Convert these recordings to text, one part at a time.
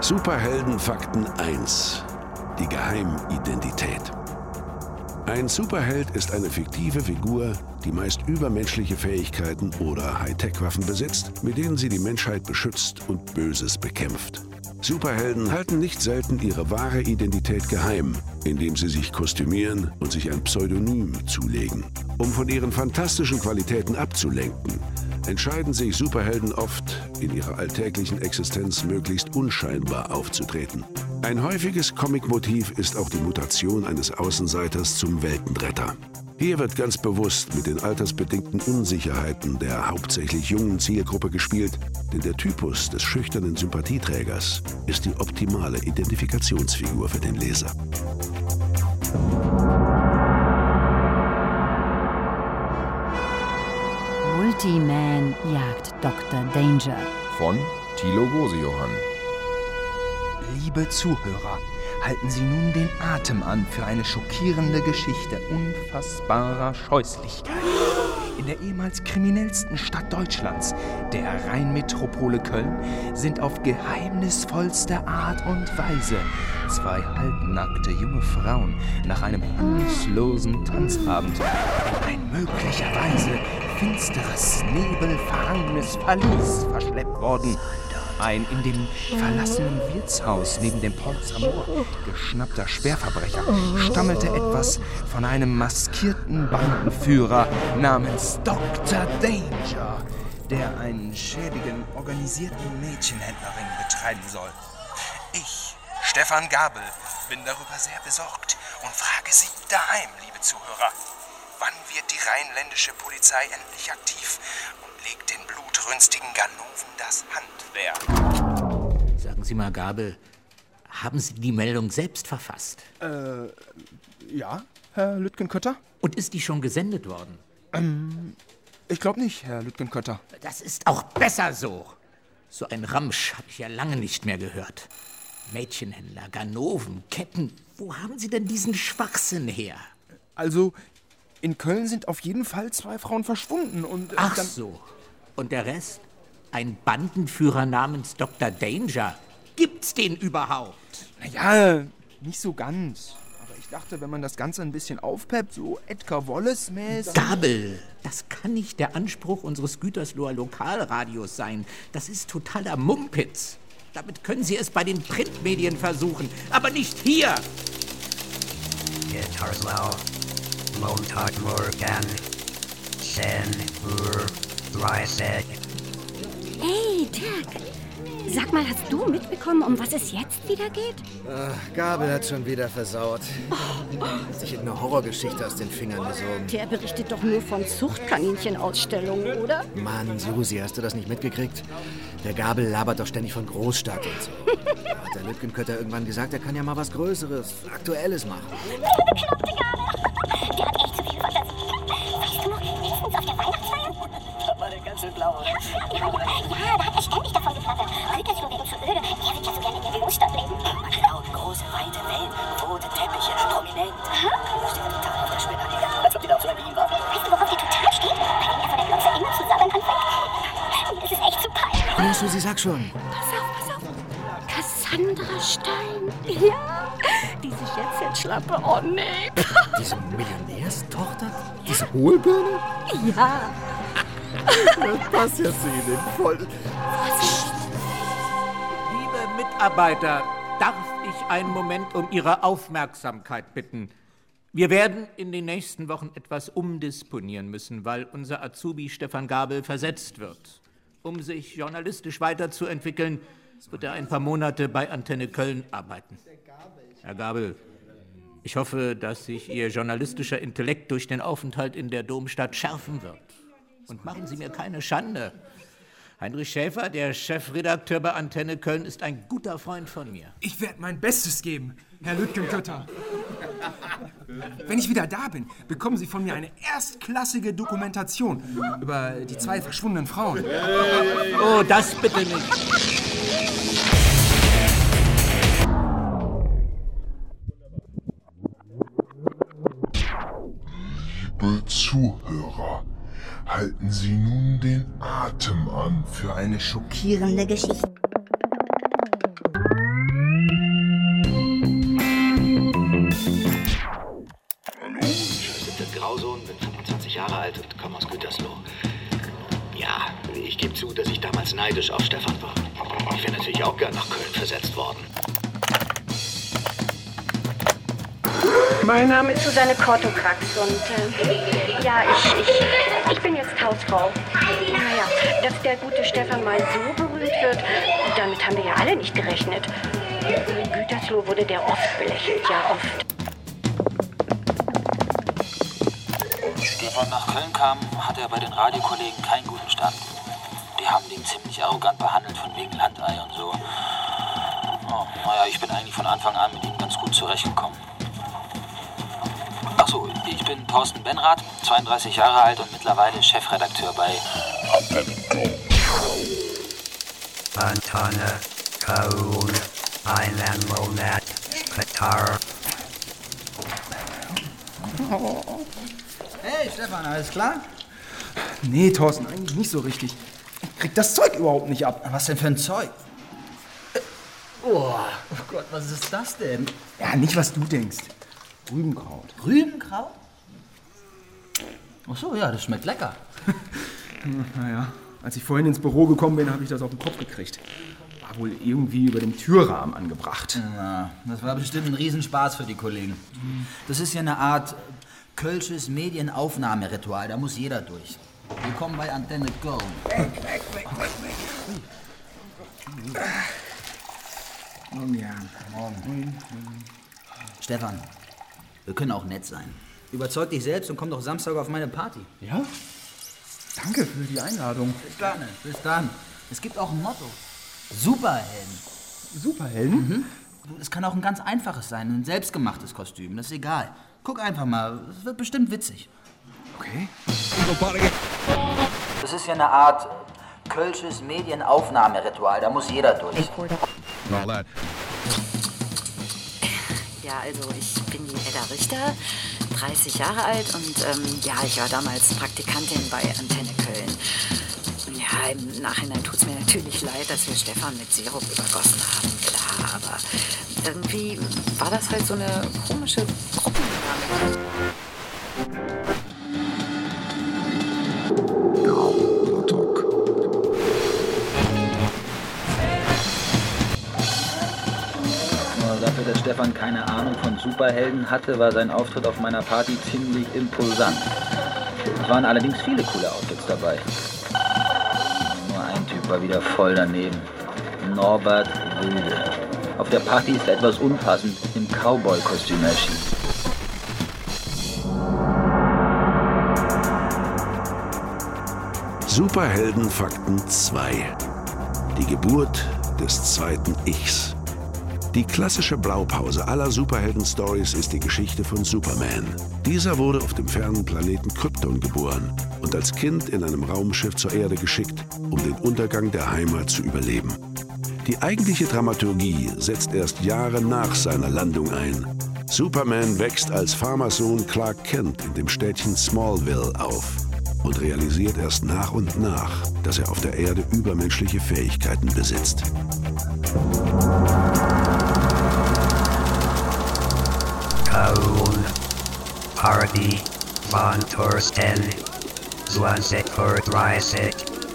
Superheldenfakten 1. Die Geheimidentität. Ein Superheld ist eine fiktive Figur, die meist übermenschliche Fähigkeiten oder Hightech-Waffen besitzt, mit denen sie die Menschheit beschützt und Böses bekämpft. Superhelden halten nicht selten ihre wahre Identität geheim, indem sie sich kostümieren und sich ein Pseudonym zulegen. Um von ihren fantastischen Qualitäten abzulenken, entscheiden sich Superhelden oft, in ihrer alltäglichen Existenz möglichst unscheinbar aufzutreten. Ein häufiges Comicmotiv ist auch die Mutation eines Außenseiters zum Weltenretter. Hier wird ganz bewusst mit den altersbedingten Unsicherheiten der hauptsächlich jungen Zielgruppe gespielt, denn der Typus des schüchternen Sympathieträgers ist die optimale Identifikationsfigur für den Leser. Multiman jagt Dr. Danger. Von Thilo Gosejohann. Liebe Zuhörer, halten Sie nun den Atem an für eine schockierende Geschichte unfassbarer Scheußlichkeit. In der ehemals kriminellsten Stadt Deutschlands, der Rheinmetropole Köln, sind auf geheimnisvollste Art und Weise zwei halbnackte junge Frauen nach einem ahnungslosen Tanzabend in ein möglicherweise finsteres, nebelverhangenes Verlies verschleppt worden. Ein in dem verlassenen Wirtshaus neben dem Ports Amor geschnappter Schwerverbrecher stammelte etwas von einem maskierten Bandenführer namens Dr. Danger, der einen schäbigen, organisierten Mädchenhändlerring betreiben soll. Ich, Stefan Gabel, bin darüber sehr besorgt und frage Sie daheim, liebe Zuhörer, wann wird die rheinländische Polizei endlich aktiv und legt den blutrünstigen Ganoven das Handwerk? Sagen Sie mal, Gabel, haben Sie die Meldung selbst verfasst? Ja, Herr Lütgenkötter? Und ist die schon gesendet worden? Ich glaube nicht, Herr Lütgenkötter. Das ist auch besser so. So ein Ramsch habe ich ja lange nicht mehr gehört. Mädchenhändler, Ganoven, Ketten, wo haben Sie denn diesen Schwachsinn her? Also, in Köln sind auf jeden Fall 2 Frauen verschwunden und... Ach so. Und der Rest? Ein Bandenführer namens Dr. Danger? Gibt's den überhaupt? Naja, nicht so ganz. Aber ich dachte, wenn man das Ganze ein bisschen aufpeppt, so Edgar Wallace-mäßig... Gabel, das kann nicht der Anspruch unseres Gütersloher Lokalradios sein. Das ist totaler Mumpitz. Damit können Sie es bei den Printmedien versuchen, aber nicht hier. Hier Tarslau, Montag Morgen, 10:30 Uhr. Hey, Dirk. Sag mal, hast du mitbekommen, um was es jetzt wieder geht? Gabel hat schon wieder versaut. Hat sich irgendeine Horrorgeschichte aus den Fingern gesogen. Der berichtet doch nur von Zuchtkaninchenausstellungen, oder? Mann, Susi, hast du das nicht mitgekriegt? Der Gabel labert doch ständig von Großstadt und so. Da hat der Lütgenkötter irgendwann gesagt, er kann ja mal was Größeres, Aktuelles machen. Der bekloppte Gabel. Der hat echt zu viel Fantasie. Weißt du noch, letztens auf der Weihnachtsfeier? Da war der ganze Blaue. Ja, da hat er ständig davon geflattert. Gütersloh wäre zu öde. Er wird ja so gerne in der Großstadt leben. Genau, große, weite Wellen, rote Teppiche, prominent. Da steht er total auf der Spinne. Als ob die da auf so einer Wien war. Weißt du, worauf die total steht? Bei dem er vor der Glotze immer zu sabbeln anfängt. Das ist echt zu peinlich. Ja, Susi, sag schon. Pass auf. Cassandra Stein. Ja, diese Jet-Set-Schlappe. Oh, nee. Diese Millionärstochter? Diese Hohlbirne? Ja. Das passt ja zu Ihnen voll. Liebe Mitarbeiter, darf ich einen Moment um Ihre Aufmerksamkeit bitten? Wir werden in den nächsten Wochen etwas umdisponieren müssen, weil unser Azubi Stefan Gabel versetzt wird. Um sich journalistisch weiterzuentwickeln, wird er ein paar Monate bei Antenne Köln arbeiten. Herr Gabel, ich hoffe, dass sich Ihr journalistischer Intellekt durch den Aufenthalt in der Domstadt schärfen wird. Und machen Sie mir keine Schande. Heinrich Schäfer, der Chefredakteur bei Antenne Köln, ist ein guter Freund von mir. Ich werde mein Bestes geben, Herr Lütgenkötter. Wenn ich wieder da bin, bekommen Sie von mir eine erstklassige Dokumentation über die 2 verschwundenen Frauen. Oh, das bitte nicht. Liebe Zuhörer, halten Sie nun den Atem an Für eine schockierende Geschichte. Ich gebe zu, dass ich damals neidisch auf Stefan war. Ich wäre natürlich auch gern nach Köln versetzt worden. Mein Name ist Susanne Kortokax und ja, ich bin jetzt Hausfrau. Naja, dass der gute Stefan mal so berühmt wird, damit haben wir ja alle nicht gerechnet. In Gütersloh wurde der oft belächelt, ja oft. Als Stefan nach Köln kam, hatte er bei den Radiokollegen keinen guten Stand. Die haben den ziemlich arrogant behandelt, von wegen Landei und so. Oh, naja, ich bin eigentlich von Anfang an mit ihm ganz gut zurechtgekommen. Ach so, ich bin Thorsten Benrath, 32 Jahre alt und mittlerweile Chefredakteur bei Antenne, Köln, einen Monat später. Hey, Stefan, alles klar? Nee, Thorsten, eigentlich nicht so richtig. Ich krieg das Zeug überhaupt nicht ab. Was denn für ein Zeug? Oh Gott, was ist das denn? Ja, nicht, was du denkst. Rübenkraut. Rübenkraut? Ach so, ja, das schmeckt lecker. Naja, als ich vorhin ins Büro gekommen bin, habe ich das auf den Kopf gekriegt. War wohl irgendwie über dem Türrahmen angebracht. Ja, das war bestimmt ein Riesenspaß für die Kollegen. Das ist ja eine Art kölsches Medienaufnahmeritual, da muss jeder durch. Willkommen bei Antenne Go. Weg. Morgen. Stefan, wir können auch nett sein. Überzeug dich selbst und komm doch Samstag auf meine Party. Ja? Danke für die Einladung. Bis dann. Es gibt auch ein Motto. Superhelden. Superhelden? Es kann auch ein ganz einfaches sein, ein selbstgemachtes Kostüm, das ist egal. Guck einfach mal, es wird bestimmt witzig. Okay. Das ist ja eine Art kölsches Medienaufnahmeritual, da muss jeder durch. Ja, also ich bin die Edda Richter, 30 Jahre alt und ja, ich war damals Praktikantin bei Antenne Köln. Ja, im Nachhinein tut's mir natürlich leid, dass wir Stefan mit Sirup übergossen haben, klar, aber irgendwie war das halt so eine komische Gruppendynamik. Dafür, dass Stefan keine Ahnung von Superhelden hatte, war sein Auftritt auf meiner Party ziemlich imposant. Es waren allerdings viele coole Outfits dabei. Nur ein Typ war wieder voll daneben. Norbert Wilde. Auf der Party ist er etwas unpassend im Cowboy-Kostüm erschienen. Superheldenfakten 2. Die Geburt des zweiten Ichs. Die klassische Blaupause aller Superhelden-Stories ist die Geschichte von Superman. Dieser wurde auf dem fernen Planeten Krypton geboren und als Kind in einem Raumschiff zur Erde geschickt, um den Untergang der Heimat zu überleben. Die eigentliche Dramaturgie setzt erst Jahre nach seiner Landung ein. Superman wächst als Farmersohn Clark Kent in dem Städtchen Smallville auf und realisiert erst nach und nach, dass er auf der Erde übermenschliche Fähigkeiten besitzt. Köln, Party, von Thorsten, 20:30.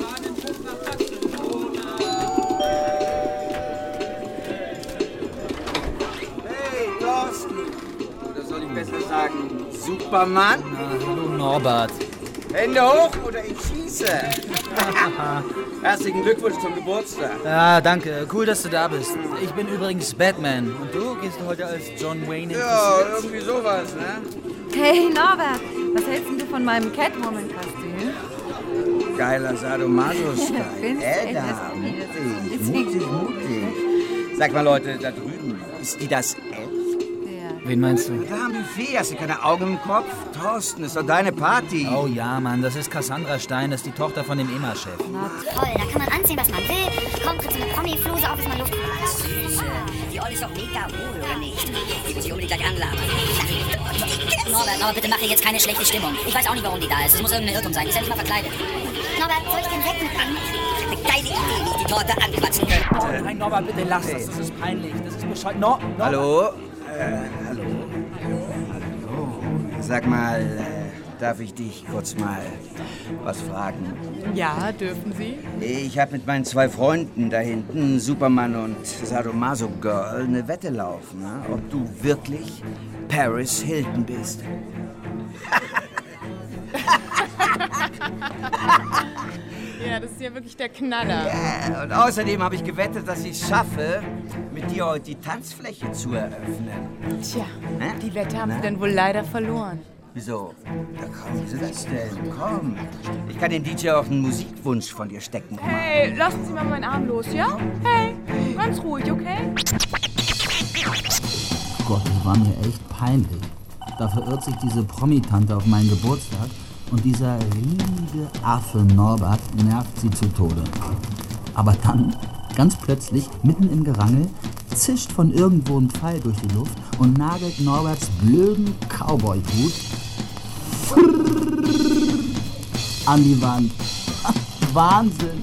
Hey, Thorsten! Oder soll ich besser sagen, Superman? Hallo Norbert. Hände hoch oder ich schieße! Herzlichen Glückwunsch zum Geburtstag. Ja, danke. Cool, dass du da bist. Ich bin übrigens Batman. Und du gehst heute als John Wayne in Ja, irgendwie sowas, ne? Hey Norbert, was hältst denn du von meinem Catwoman-Kostüm? Geiler Sadomaso-Style. Edda, mutig. Sag mal, Leute, da drüben, ist die das Elf? Wen meinst du? Da am Buffet, hast du keine Augen im Kopf? Thorsten, ist doch deine Party. Oh ja, Mann, das ist Cassandra Stein, das ist die Tochter von dem EMA-Chef. Toll, da kann man anziehen, was man will. Komm, tritt so eine Promi-Fluse auf, ist man Luft. Süße. Die Olle ist doch mega wohl, oder nicht? Die muss ich unbedingt gleich anlabern. Norbert, bitte mach hier jetzt keine schlechte Stimmung. Ich weiß auch nicht, warum die da ist. Es muss irgendein Irrtum sein. Ist ja nicht mal verkleidet. Norbert, soll ich den Sekt mitbringen? Eine geile Idee, wie ich die Torte anquatschen könnte. Nein, Norbert, bitte lass das. Das ist peinlich. Das ist bescheuert. Hallo? Hallo? Sag mal, darf ich dich kurz mal was fragen? Ja, dürfen Sie? Ich habe mit meinen 2 Freunden da hinten, Superman und Sadomaso Girl, eine Wette laufen, ne? Ob du wirklich Paris Hilton bist. Ja, das ist ja wirklich der Knaller. Ja, und außerdem habe ich gewettet, dass ich es schaffe, mit dir heute die Tanzfläche zu eröffnen. Tja, die Wette haben Sie dann wohl leider verloren. Wieso? Ja, komm, wieso das denn? Komm. Ich kann den DJ auch einen Musikwunsch von dir stecken. Hey, lassen Sie mal meinen Arm los, ja? Hey, ganz ruhig, okay? Gott, das war mir echt peinlich. Da verirrt sich diese Promitante auf meinen Geburtstag und dieser riesige Affe Norbert nervt sie zu Tode. Aber dann, ganz plötzlich, mitten im Gerangel, zischt von irgendwo ein Pfeil durch die Luft und nagelt Norberts blöden Cowboy-Hut an die Wand. Wahnsinn!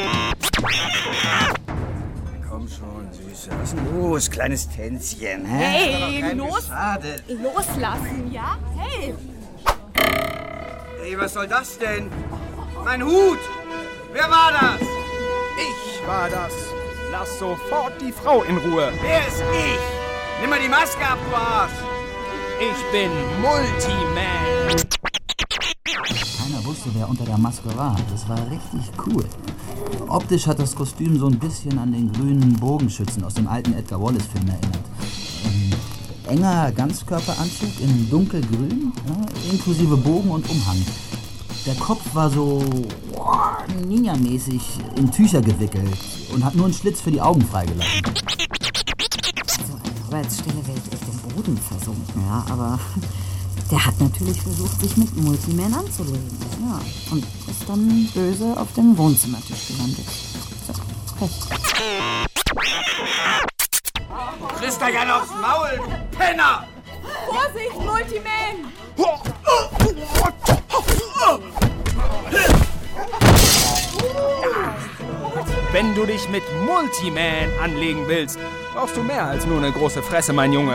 Komm schon, Süße. Was ist denn los, kleines Tänzchen? Hey, loslassen, ja? Hey! Hey, was soll das denn? Mein Hut! Wer war das? Ich war das. Lass sofort die Frau in Ruhe. Wer ist ich? Nimm mal die Maske ab, du Arsch! Ich bin Multiman. Keiner wusste, wer unter der Maske war. Das war richtig cool. Optisch hat das Kostüm so ein bisschen an den grünen Bogenschützen aus dem alten Edgar Wallace-Film erinnert. Enger Ganzkörperanzug in dunkelgrün, ja, inklusive Bogen und Umhang. Der Kopf war so Ninja-mäßig in Tücher gewickelt und hat nur einen Schlitz für die Augen freigelassen. Also an Roberts Stelle wäre ich echt im Boden versunken, ja, aber der hat natürlich versucht, sich mit Multiman anzulegen, ja, und ist dann böse auf dem Wohnzimmertisch gelandet. So, Pech. Du kriegst da ja aufs Maul, du Penner! Vorsicht, Multiman! Wenn du dich mit Multiman anlegen willst, brauchst du mehr als nur eine große Fresse, mein Junge.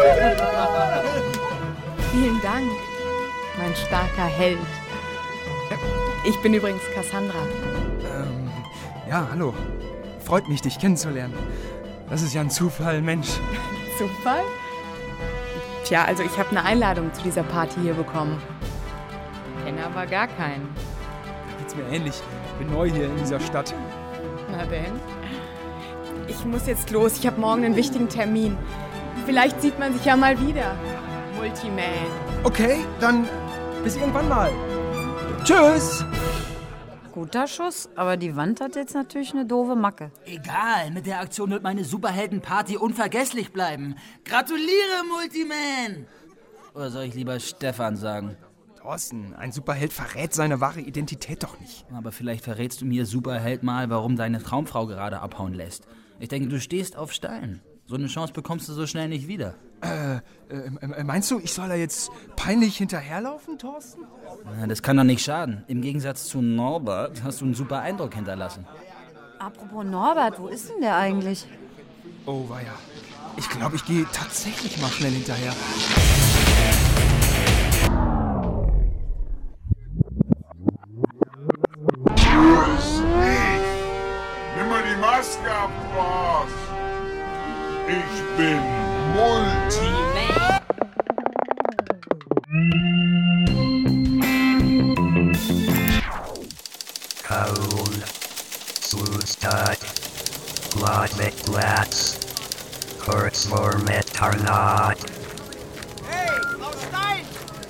Vielen Dank, mein starker Held. Ich bin übrigens Cassandra. Ja, hallo. Freut mich, dich kennenzulernen. Das ist ja ein Zufall, Mensch. Zufall? Tja, also ich habe eine Einladung zu dieser Party hier bekommen. Kenne aber gar keinen. Da geht's mir ähnlich. Ich bin neu hier in dieser Stadt. Na denn? Ich muss jetzt los. Ich habe morgen einen wichtigen Termin. Vielleicht sieht man sich ja mal wieder. Multiman. Okay, dann bis irgendwann mal. Tschüss! Guter Schuss, aber die Wand hat jetzt natürlich eine doofe Macke. Egal, mit der Aktion wird meine Superheldenparty unvergesslich bleiben. Gratuliere, Multiman! Oder soll ich lieber Stefan sagen? Thorsten, ein Superheld verrät seine wahre Identität doch nicht. Aber vielleicht verrätst du mir, Superheld, mal, warum deine Traumfrau gerade abhauen lässt. Ich denke, du stehst auf Stein. So eine Chance bekommst du so schnell nicht wieder. Meinst du, ich soll da jetzt peinlich hinterherlaufen, Thorsten? Na, das kann doch nicht schaden. Im Gegensatz zu Norbert hast du einen super Eindruck hinterlassen. Apropos Norbert, wo ist denn der eigentlich? Oh, weia. Ich glaube, ich gehe tatsächlich mal schnell hinterher. Nimm mal die Maske ab, du Arsch! Ich bin Multiman! Cold, Sulstad, Blood mit Platz, Kurzwur mit Tarnat. Hey, Frau Stein!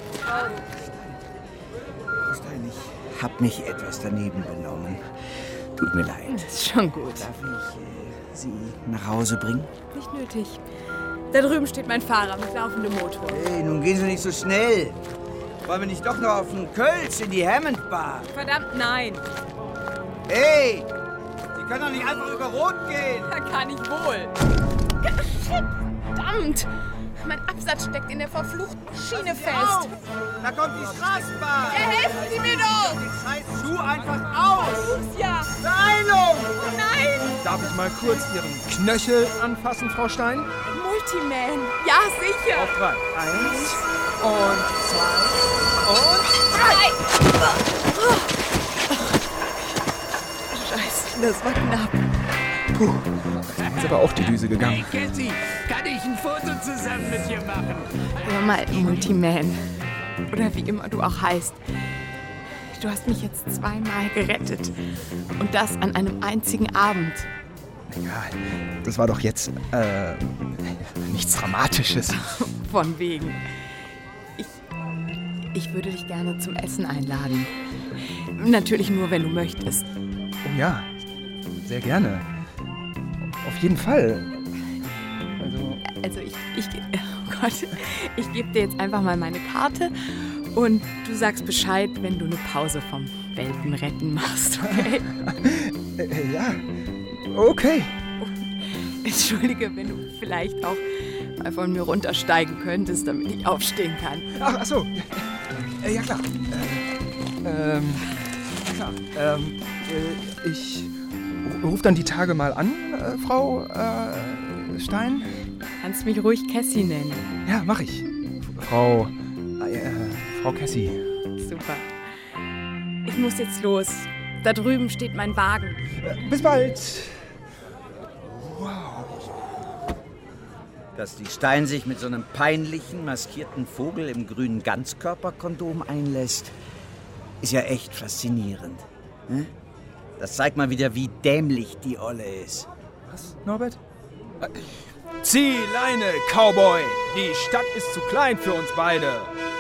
Frau Stein, ich hab mich etwas daneben benommen. Tut mir leid. Ist schon gut. Darf ich Sie nach Hause bringen? Nicht nötig. Da drüben steht mein Fahrer mit laufendem Motor. Hey, nun gehen Sie nicht so schnell. Wollen wir nicht doch noch auf den Kölsch in die Hammond Bar? Verdammt, nein. Hey! Sie können doch nicht einfach über Rot gehen! Da kann ich wohl. Verdammt! Mein Absatz steckt in der verfluchten Schiene fest. Da kommt die Straßenbahn! Ja, helfen Sie mir doch! Den scheiß Schuh einfach aus! Versuch's ja! Beeilung! Oh nein! Darf ich mal kurz Ihren Knöchel anfassen, Frau Stein? Multiman! Ja, sicher! Auf 3. 1 und 2. Scheiße, das war knapp. Puh, ist aber auch die Düse gegangen. Hey, Cassie, kann ich ein Foto zusammen mit dir machen? Hör mal, Multiman. Oder wie immer du auch heißt. Du hast mich jetzt 2-mal gerettet. Und das an einem einzigen Abend. Ja, das war doch jetzt, nichts Dramatisches. Von wegen. Ich würde dich gerne zum Essen einladen. Natürlich nur, wenn du möchtest. Oh ja, sehr gerne. Auf jeden Fall. Also oh Gott, ich gebe dir jetzt einfach mal meine Karte und du sagst Bescheid, wenn du eine Pause vom Weltenretten machst, okay? Ja, okay. Entschuldige, wenn du vielleicht auch mal von mir runtersteigen könntest, damit ich aufstehen kann. Ach so. Ja, klar. Ich rufe dann die Tage mal an, Frau Stein. Kannst mich ruhig Cassie nennen. Ja, mach ich. Frau Cassie. Super. Ich muss jetzt los. Da drüben steht mein Wagen. Bis bald. Dass die Stein sich mit so einem peinlichen, maskierten Vogel im grünen Ganzkörperkondom einlässt, ist ja echt faszinierend. Hm? Das zeigt mal wieder, wie dämlich die Olle ist. Was, Norbert? Zieh Leine, Cowboy! Die Stadt ist zu klein für uns beide.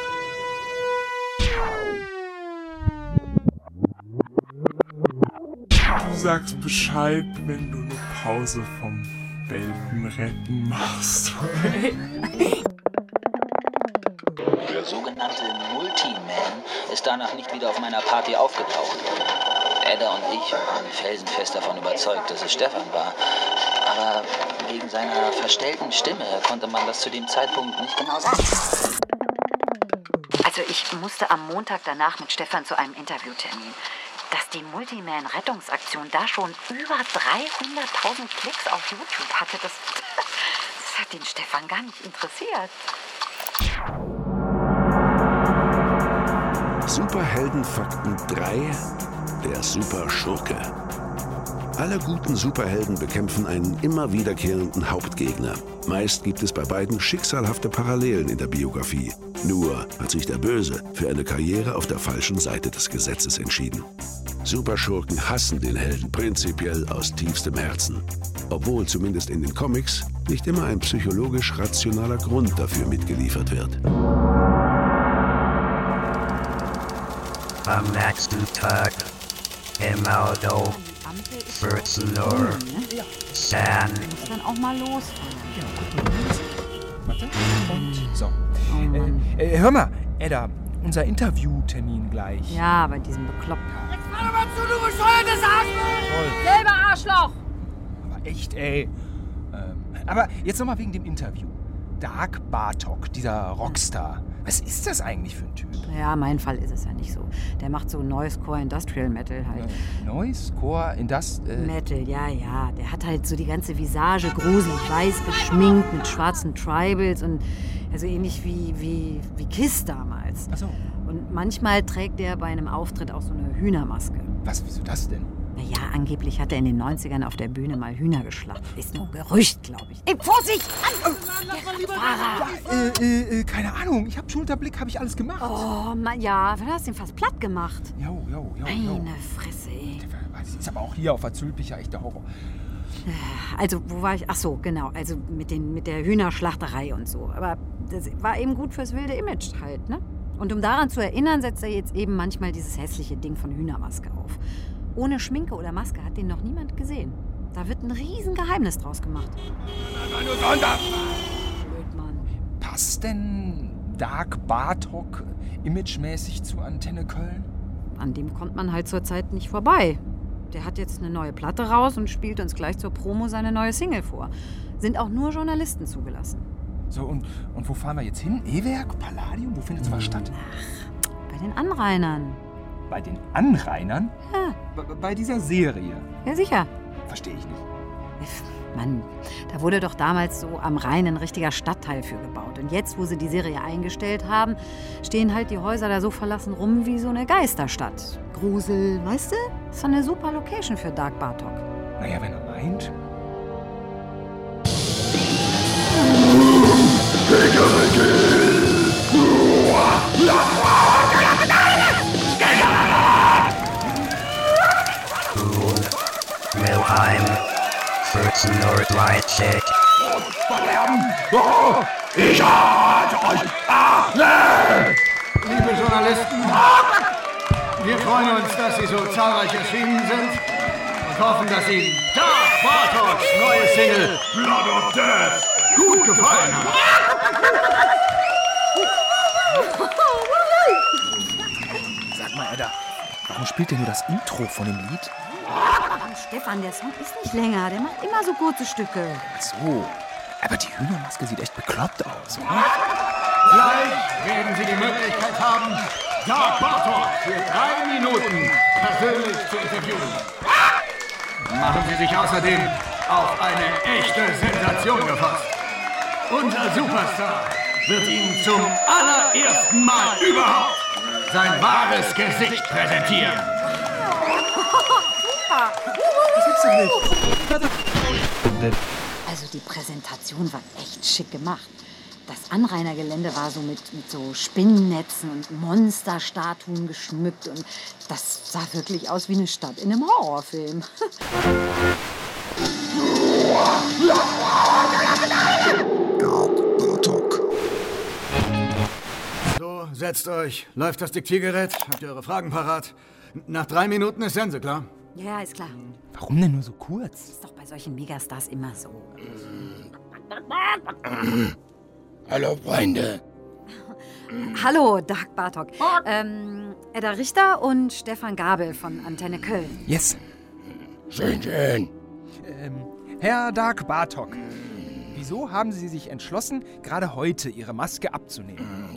Du sagst Bescheid, wenn du eine Pause vom Weltenretten machst. Der sogenannte Multiman ist danach nicht wieder auf meiner Party aufgetaucht. Edda und ich waren felsenfest davon überzeugt, dass es Stefan war. Aber wegen seiner verstellten Stimme konnte man das zu dem Zeitpunkt nicht genau sagen. Also ich musste am Montag danach mit Stefan zu einem Interviewtermin. Dass die Multiman-Rettungsaktion da schon über 300.000 Klicks auf YouTube hatte, das hat den Stefan gar nicht interessiert. Superheldenfakten 3: Der Superschurke. Alle guten Superhelden bekämpfen einen immer wiederkehrenden Hauptgegner. Meist gibt es bei beiden schicksalhafte Parallelen in der Biografie. Nur hat sich der Böse für eine Karriere auf der falschen Seite des Gesetzes entschieden. Superschurken hassen den Helden prinzipiell aus tiefstem Herzen. Obwohl zumindest in den Comics nicht immer ein psychologisch rationaler Grund dafür mitgeliefert wird. Am nächsten Tag im Auto 14 Uhr. San. Muss dann auch mal losfahren. Warte. Und so. Hör mal, Edda, unser Interviewtermin gleich. Ja, bei diesem Bekloppten. Jetzt fahr doch mal zu, du bescheuertes Arschloch! Selber Arschloch! Aber echt, ey. Aber jetzt nochmal wegen dem Interview. Dark Bartok, dieser Rockstar. Was ist das eigentlich für ein Typ? Ja, mein Fall ist es ja nicht so. Der macht so Noisecore Industrial Metal halt. Noisecore Industrial... Metal, ja. Der hat halt so die ganze Visage gruselig weiß geschminkt mit schwarzen Tribals und so ähnlich wie Kiss damals. Ach so. Und manchmal trägt der bei einem Auftritt auch so eine Hühnermaske. Was, wieso das denn? Naja, angeblich hat er in den 90ern auf der Bühne mal Hühner geschlachtet. Ist nur Gerücht, glaube ich. Ey, Vorsicht! Keine Ahnung. Ich hab Schulterblick, habe ich alles gemacht. Oh, Mann, ja. Du hast ihn fast platt gemacht. Jo. Meine Fresse, ey. Das ist aber auch hier auf der Zülpicher echter Horror. Also, wo war ich? Ach so, genau. Also mit der Hühnerschlachterei und so. Aber das war eben gut fürs wilde Image halt, ne? Und um daran zu erinnern, setzt er jetzt eben manchmal dieses hässliche Ding von Hühnermaske auf. Ohne Schminke oder Maske hat den noch niemand gesehen. Da wird ein Riesengeheimnis draus gemacht. Blöd, Mann. Passt denn Dark Bartok imagemäßig zu Antenne Köln? An dem kommt man halt zurzeit nicht vorbei. Der hat jetzt eine neue Platte raus und spielt uns gleich zur Promo seine neue Single vor. Sind auch nur Journalisten zugelassen. So, und wo fahren wir jetzt hin? E-Werk? Palladium? Wo findet sowas statt? Ach, bei den Anrainern. Bei den Anrainern? Ja. Bei dieser Serie? Ja, sicher. Verstehe ich nicht. Mann, da wurde doch damals so am Rhein ein richtiger Stadtteil für gebaut. Und jetzt, wo sie die Serie eingestellt haben, stehen halt die Häuser da so verlassen rum wie so eine Geisterstadt. Grusel, weißt du? Das ist doch eine super Location für Dark Bartok. Naja, wenn er meint. Milheim, 14 Nordweit-Check. Ich halte euch alle! Liebe Journalisten, wir freuen uns, dass Sie so zahlreich erschienen sind und hoffen, dass Ihnen Dark Bartoks neue Single Blood of Death gut gefallen hat. Sag mal, Edda, warum spielt ihr nur das Intro von dem Lied? Stefan, der Song ist nicht länger. Der macht immer so kurze Stücke. Ach so. Aber die Hühnermaske sieht echt bekloppt aus, oder? Gleich werden Sie die Möglichkeit haben, Dark Bartok für 3 Minuten persönlich zu interviewen. Machen Sie sich außerdem auf eine echte Sensation gefasst. Unser Superstar wird Ihnen zum allerersten Mal überhaupt sein wahres Gesicht präsentieren. Das gibt's doch nicht. Also die Präsentation war echt schick gemacht. Das Anrainergelände war so mit so Spinnennetzen und Monsterstatuen geschmückt und das sah wirklich aus wie eine Stadt in einem Horrorfilm. So, setzt euch. Läuft das Diktiergerät? Habt ihr eure Fragen parat? Nach 3 Minuten ist Sense, klar? Ja, ist klar. Warum denn nur so kurz? Ist doch bei solchen Megastars immer so. Hallo, Freunde. Hallo, Dark Bartok. Edda Richter und Stefan Gabel von Antenne Köln. Yes. Schön, schön. Herr Dark Bartok, wieso haben Sie sich entschlossen, gerade heute Ihre Maske abzunehmen?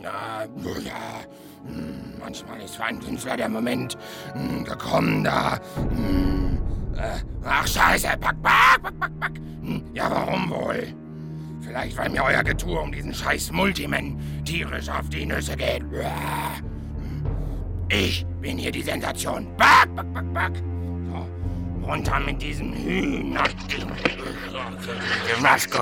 Manchmal ist für einen Künstler der Moment gekommen, da... Ach, Scheiße, pack. Ja, warum wohl? Vielleicht, weil mir euer Getue um diesen scheiß Multiman tierisch auf die Nüsse geht. Ich bin hier die Sensation. Back. So, runter mit diesem Hühner. Die Maske.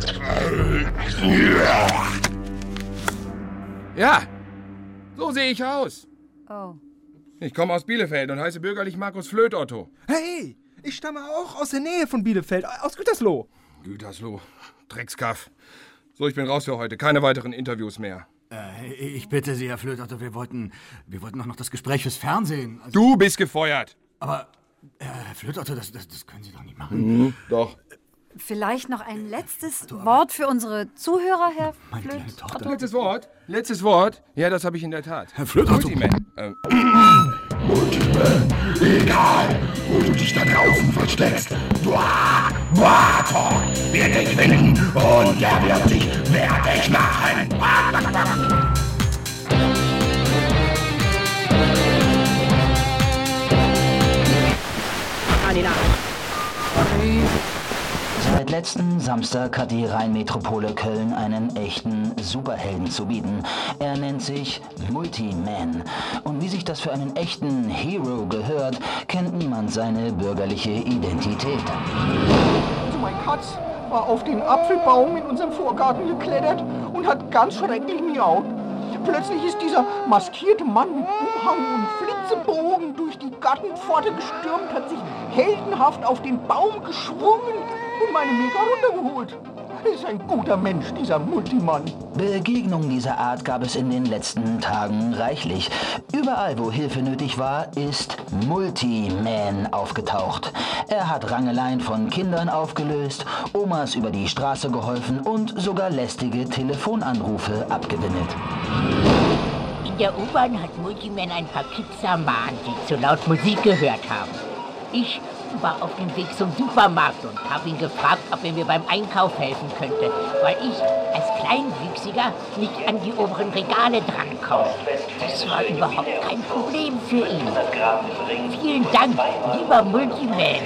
Ja, so sehe ich aus. Oh. Ich komme aus Bielefeld und heiße bürgerlich Markus Flöt-Otto. Hey, ich stamme auch aus der Nähe von Bielefeld, aus Gütersloh. Gütersloh, Dreckskaff. So, ich bin raus für heute. Keine weiteren Interviews mehr. Ich bitte Sie, Herr Flöt-Otto, wir wollten auch noch das Gespräch fürs Fernsehen. Also, Du bist gefeuert. Aber, Herr Flöt-Otto, das können Sie doch nicht machen. Doch. Vielleicht noch ein letztes Wort für unsere Zuhörer, Herr Flöt-Otto? Letztes Wort? Ja, das habe ich in der Tat. Herr Flöt-Otto. Multiman. Multiman, egal, wo du dich da draußen versteckst. Bartok wird dich finden und er wird dich fertig machen. Seit letzten Samstag hat die Rhein-Metropole Köln einen echten Superhelden zu bieten. Er nennt sich Multiman. Und wie sich das für einen echten Hero gehört, kennt niemand seine bürgerliche Identität. Also mein Katz war auf den Apfelbaum in unserem Vorgarten geklettert und hat ganz schrecklich miaut. Plötzlich ist dieser maskierte Mann mit Umhang und Flitzebogen durch die Gartenpforte gestürmt, hat sich heldenhaft auf den Baum geschwungen und meine Mega runtergeholt. Er ist ein guter Mensch, dieser Multiman. Begegnungen dieser Art gab es in den letzten Tagen reichlich. Überall, wo Hilfe nötig war, ist Multiman aufgetaucht. Er hat Rangeleien von Kindern aufgelöst, Omas über die Straße geholfen und sogar lästige Telefonanrufe abgewimmelt. In der U-Bahn hat Multiman ein paar Kids ermahnt, die zu laut Musik gehört haben. Ich war auf dem Weg zum Supermarkt und habe ihn gefragt, ob er mir beim Einkauf helfen könnte, weil ich als Kleinwüchsiger nicht an die oberen Regale drankomme. Das war überhaupt kein Problem für ihn. Vielen Dank, lieber Multiman.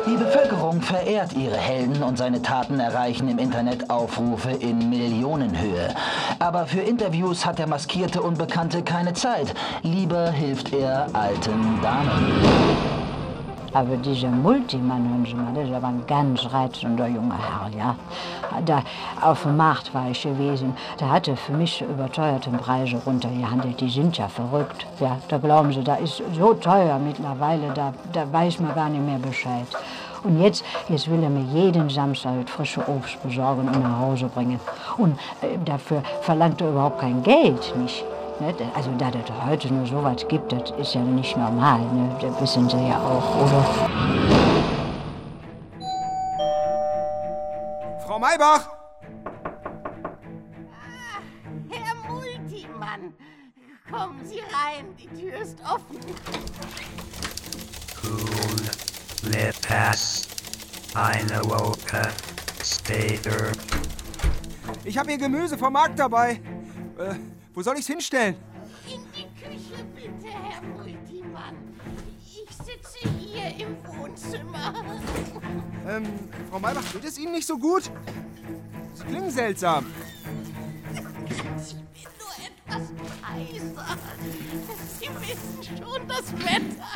Die Bevölkerung verehrt ihre Helden und seine Taten erreichen im Internet Aufrufe in Millionenhöhe. Aber für Interviews hat der maskierte Unbekannte keine Zeit. Lieber hilft er alten Damen. Aber dieser Multimann, hören Sie mal, das ist aber ein ganz reizender junger Herr, ja. Da auf dem Markt war ich gewesen, da hat er für mich zu überteuerten Preise runtergehandelt. Die sind ja verrückt, ja. Da glauben Sie, da ist so teuer mittlerweile, da weiß man gar nicht mehr Bescheid. Und jetzt will er mir jeden Samstag frische Obst besorgen und nach Hause bringen. Und dafür verlangt er überhaupt kein Geld, nicht? Also, da es heute nur so was gibt, das ist ja nicht normal, ne? Das wissen Sie ja auch, oder? Frau Maybach! Herr Multimann, kommen Sie rein, die Tür ist offen. Cool, le pass, eine Woche später. Ich habe Ihr Gemüse vom Markt dabei. Wo soll ich's hinstellen? In die Küche bitte, Herr Multimann. Ich sitze hier im Wohnzimmer. Frau Maybach, geht es Ihnen nicht so gut? Sie klingen seltsam. Ich bin nur etwas heiser. Sie wissen schon das Wetter.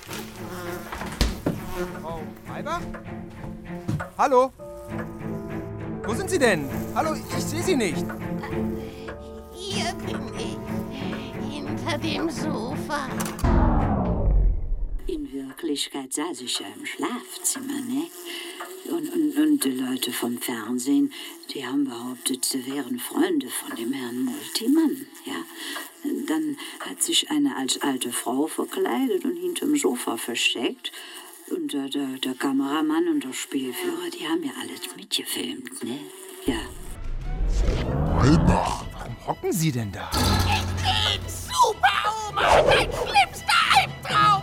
Frau Maybach? Hallo? Wo sind Sie denn? Hallo, ich sehe Sie nicht. Hier bin ich, hinter dem Sofa. In Wirklichkeit saß ich ja im Schlafzimmer, ne? Und die Leute vom Fernsehen, die haben behauptet, sie wären Freunde von dem Herrn Multimann, ja? Dann hat sich eine als alte Frau verkleidet und hinterm Sofa versteckt. Und der Kameramann und der Spielführer, die haben ja alles mitgefilmt, ne? Ja. Maybach, warum hocken Sie denn da? Ich bin Super-Oma, mein schlimmster Albtraum.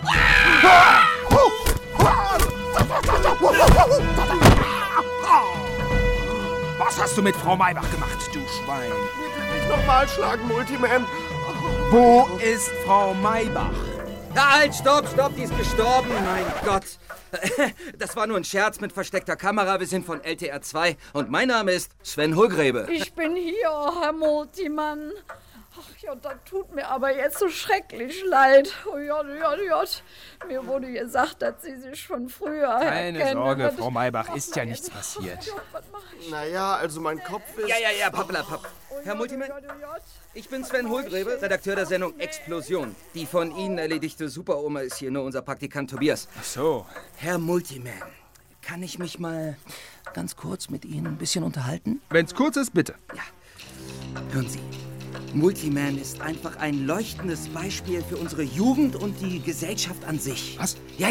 Was hast du mit Frau Maybach gemacht, du Schwein? Bitte nicht nochmal schlagen, Multiman. Wo ist Frau Maybach? Halt, stopp, die ist gestorben, mein Gott. Das war nur ein Scherz mit versteckter Kamera. Wir sind von LTR 2 und mein Name ist Sven Hohlgrebe. Ich bin hier, Herr Multimann. Ach ja, das tut mir aber jetzt so schrecklich leid. Oh ja. Mir wurde gesagt, dass Sie sich schon früher Keine kennen. Sorge, Frau Maybach, ist ja nichts passiert. Naja, also mein Kopf ist... Ja, pappelapapp. Herr Multiman, ich bin Sven Hohlgrebe, Redakteur der Sendung Explosion. Die von Ihnen erledigte Superoma ist hier nur unser Praktikant Tobias. Ach so. Herr Multiman, kann ich mich mal ganz kurz mit Ihnen ein bisschen unterhalten? Wenn's kurz ist, bitte. Ja. Hören Sie, Multiman ist einfach ein leuchtendes Beispiel für unsere Jugend und die Gesellschaft an sich. Was? Ja.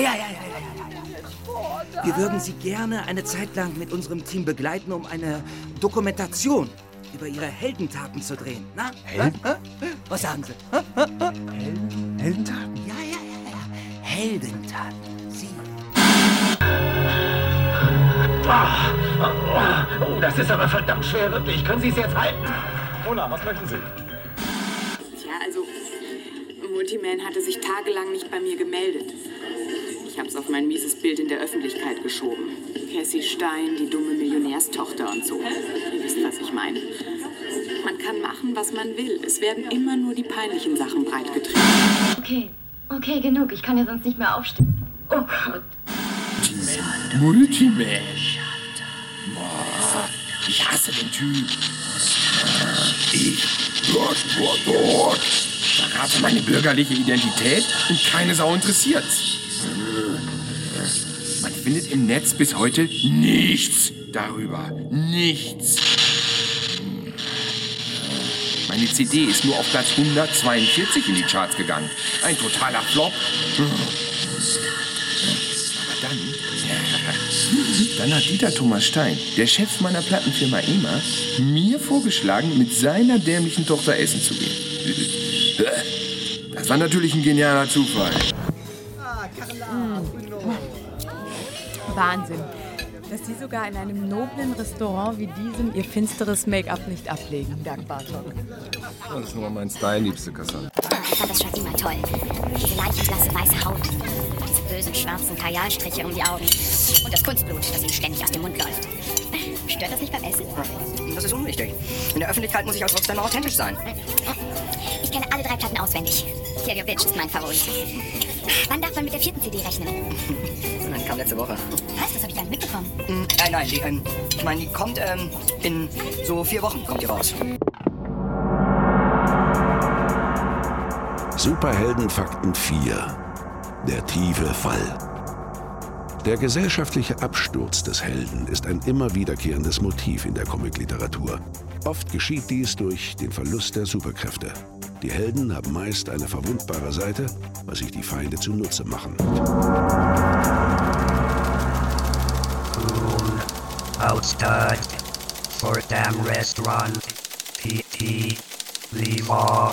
Wir würden Sie gerne eine Zeit lang mit unserem Team begleiten, um eine Dokumentation über Ihre Heldentaten zu drehen. Na? Helden? Was sagen Sie? Heldentaten? Ja. Heldentaten. Sie. Oh, das ist aber verdammt schwer, wirklich. Können Sie es jetzt halten? Mona, was möchten Sie? Tja, also, Multiman hatte sich tagelang nicht bei mir gemeldet. Ich hab's auf mein mieses Bild in der Öffentlichkeit geschoben. Cassie Stein, die dumme Millionärstochter und so. Ihr wisst, was ich meine. Man kann machen, was man will. Es werden immer nur die peinlichen Sachen breitgetreten. Okay, genug. Ich kann ja sonst nicht mehr aufstehen. Oh Gott. Multiman. Ich hasse den Typ. Dort. Verrate meine bürgerliche Identität und keine Sau interessiert's. Man findet im Netz bis heute nichts darüber. Nichts. Meine CD ist nur auf Platz 142 in die Charts gegangen. Ein totaler Flop. Aber dann hat Dieter Thomas Stein, der Chef meiner Plattenfirma EMA, mir vorgeschlagen, mit seiner dämlichen Tochter essen zu gehen. Das war natürlich ein genialer Zufall. Wahnsinn, dass Sie sogar in einem noblen Restaurant wie diesem Ihr finsteres Make-up nicht ablegen, Dank Bartok. Das ist nur mein Style, liebste Kassan. Ich fand das schon immer toll. Diese leichenblasse weiße Haut, diese bösen schwarzen Kajalstriche um die Augen. Und das Kunstblut, das ihm ständig aus dem Mund läuft. Stört das nicht beim Essen? Das ist unwichtig. In der Öffentlichkeit muss ich als Rockstar authentisch sein. Ich kenne alle 3 Platten auswendig. Kill Your Bitch ist mein Favorit. Wann darf man mit der 4. CD rechnen? Die kam letzte Woche. Was? Das habe ich gar nicht mitbekommen. Nein, die kommt, in so 4 Wochen kommt die raus. Superheldenfakten 4. Der tiefe Fall. Der gesellschaftliche Absturz des Helden ist ein immer wiederkehrendes Motiv in der Comicliteratur. Oft geschieht dies durch den Verlust der Superkräfte. Die Helden haben meist eine verwundbare Seite, was sich die Feinde zunutze machen. Outside. Fordham Restaurant. PT. Lima.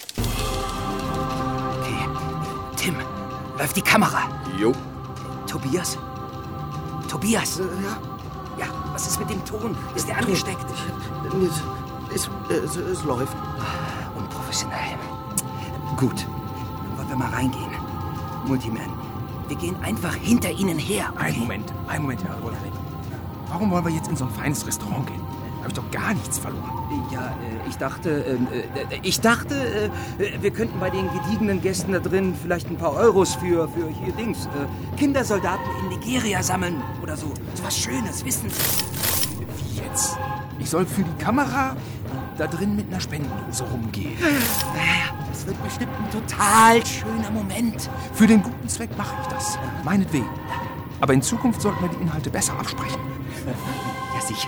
Okay. Tim, läuft die Kamera? Jo. Tobias? Tobias? Ja, was ist mit dem Ton? Ist der angesteckt? Es läuft. Unprofessionell. Gut, wollen wir mal reingehen. Multiman, wir gehen einfach hinter ihnen her. Okay? Einen Moment, Herr Roland. Warum wollen wir jetzt in so ein feines Restaurant gehen? Habe ich doch gar nichts verloren. Ja, ich dachte, wir könnten bei den gediegenen Gästen da drin vielleicht ein paar Euros für hier Dings, Kindersoldaten in Nigeria sammeln oder so. So was Schönes, wissen Sie. Wie jetzt? Ich soll für die Kamera da drin mit einer Spendendose rumgehen. Das wird bestimmt ein total schöner Moment. Für den guten Zweck mache ich das. Meinetwegen. Aber in Zukunft sollten wir die Inhalte besser absprechen. Ja, sicher.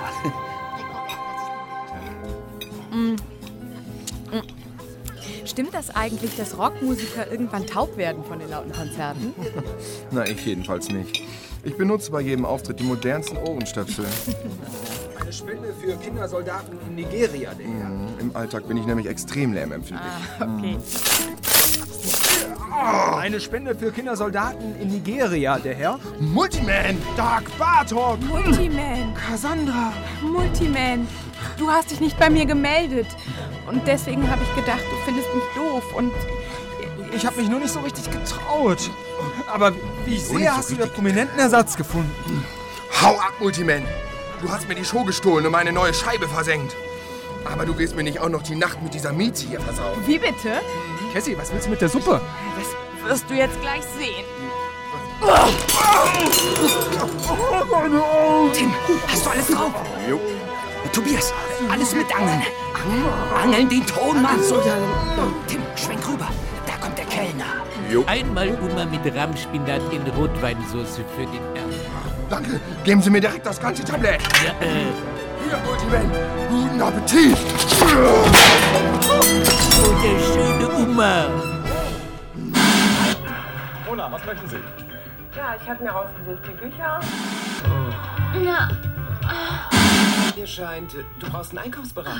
Stimmt das eigentlich, dass Rockmusiker irgendwann taub werden von den lauten Konzerten? Na, ich jedenfalls nicht. Ich benutze bei jedem Auftritt die modernsten Ohrenstöpsel. Eine Spende für Kindersoldaten in Nigeria, Digga. Im Alltag bin ich nämlich extrem lärmempfindlich. Okay. Eine Spende für Kindersoldaten in Nigeria, der Herr Multiman, Dark Bartok. Multiman. Cassandra. Multiman, du hast dich nicht bei mir gemeldet. Und deswegen habe ich gedacht, du findest mich doof und... Ich habe mich nur nicht so richtig getraut. Aber wie sehr hast du den prominenten Ersatz gefunden? Hau ab, Multiman! Du hast mir die Show gestohlen und meine neue Scheibe versenkt. Aber du willst mir nicht auch noch die Nacht mit dieser Mieze hier versauen. Wie bitte? Cassie, was willst du mit der Suppe? Das wirst du jetzt gleich sehen. Tim, hast du alles drauf? Jo. Tobias, alles mit Angeln. Angeln den Ton, Mann. So, ja. Tim, schwenk rüber. Da kommt der Kellner. Jo. Einmal Uma mit Rahmspinat in Rotweinsauce für den Herrn. Danke, geben Sie mir direkt das ganze Tablett. Ja, Hier, Multiman, guten Appetit. Oh, der schöne Uma. Mona, was möchten Sie? Ja, ich habe mir ausgesucht die Bücher. Ja. Mir scheint, du brauchst einen Einkaufsberater.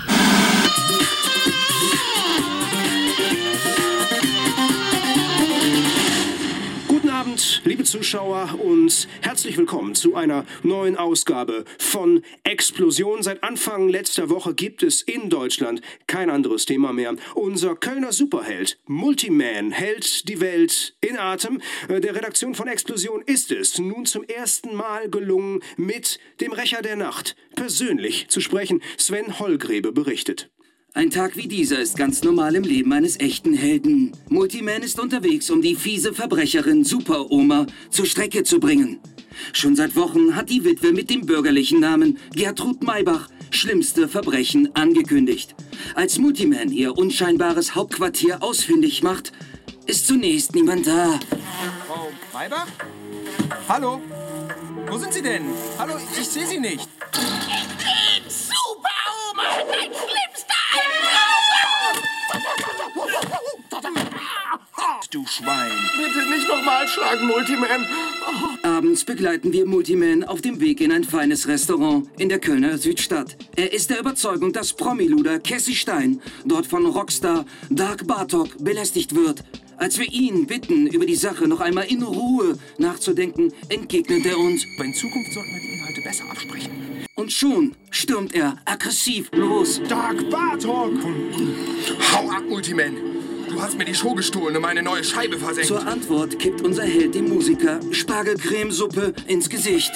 Guten Abend, liebe Zuschauer, und herzlich willkommen zu einer neuen Ausgabe von Explosion. Seit Anfang letzter Woche gibt es in Deutschland kein anderes Thema mehr. Unser Kölner Superheld Multiman hält die Welt in Atem. Der Redaktion von Explosion ist es nun zum ersten Mal gelungen, mit dem Rächer der Nacht persönlich zu sprechen. Sven Hollgrebe berichtet. Ein Tag wie dieser ist ganz normal im Leben eines echten Helden. Multiman ist unterwegs, um die fiese Verbrecherin Super-Oma zur Strecke zu bringen. Schon seit Wochen hat die Witwe mit dem bürgerlichen Namen Gertrud Maybach schlimmste Verbrechen angekündigt. Als Multiman ihr unscheinbares Hauptquartier ausfindig macht, ist zunächst niemand da. Frau Maybach? Hallo? Wo sind Sie denn? Hallo, ich sehe Sie nicht. Ich bin Super-Oma, dein schlimmster Du Schwein. Bitte nicht nochmal schlagen, Multiman. Abends begleiten wir Multiman auf dem Weg in ein feines Restaurant in der Kölner Südstadt. Er ist der Überzeugung, dass Promiluder Cassie Stein dort von Rockstar Dark Bartok belästigt wird. Als wir ihn bitten, über die Sache noch einmal in Ruhe nachzudenken, entgegnet er uns: In Zukunft sollten wir die Inhalte besser absprechen. Und schon stürmt er aggressiv los. Dark Bartok! Hau ab, Multiman! Du hast mir die Show gestohlen und meine neue Scheibe versenkt. Zur Antwort kippt unser Held dem Musiker Spargelcremesuppe ins Gesicht.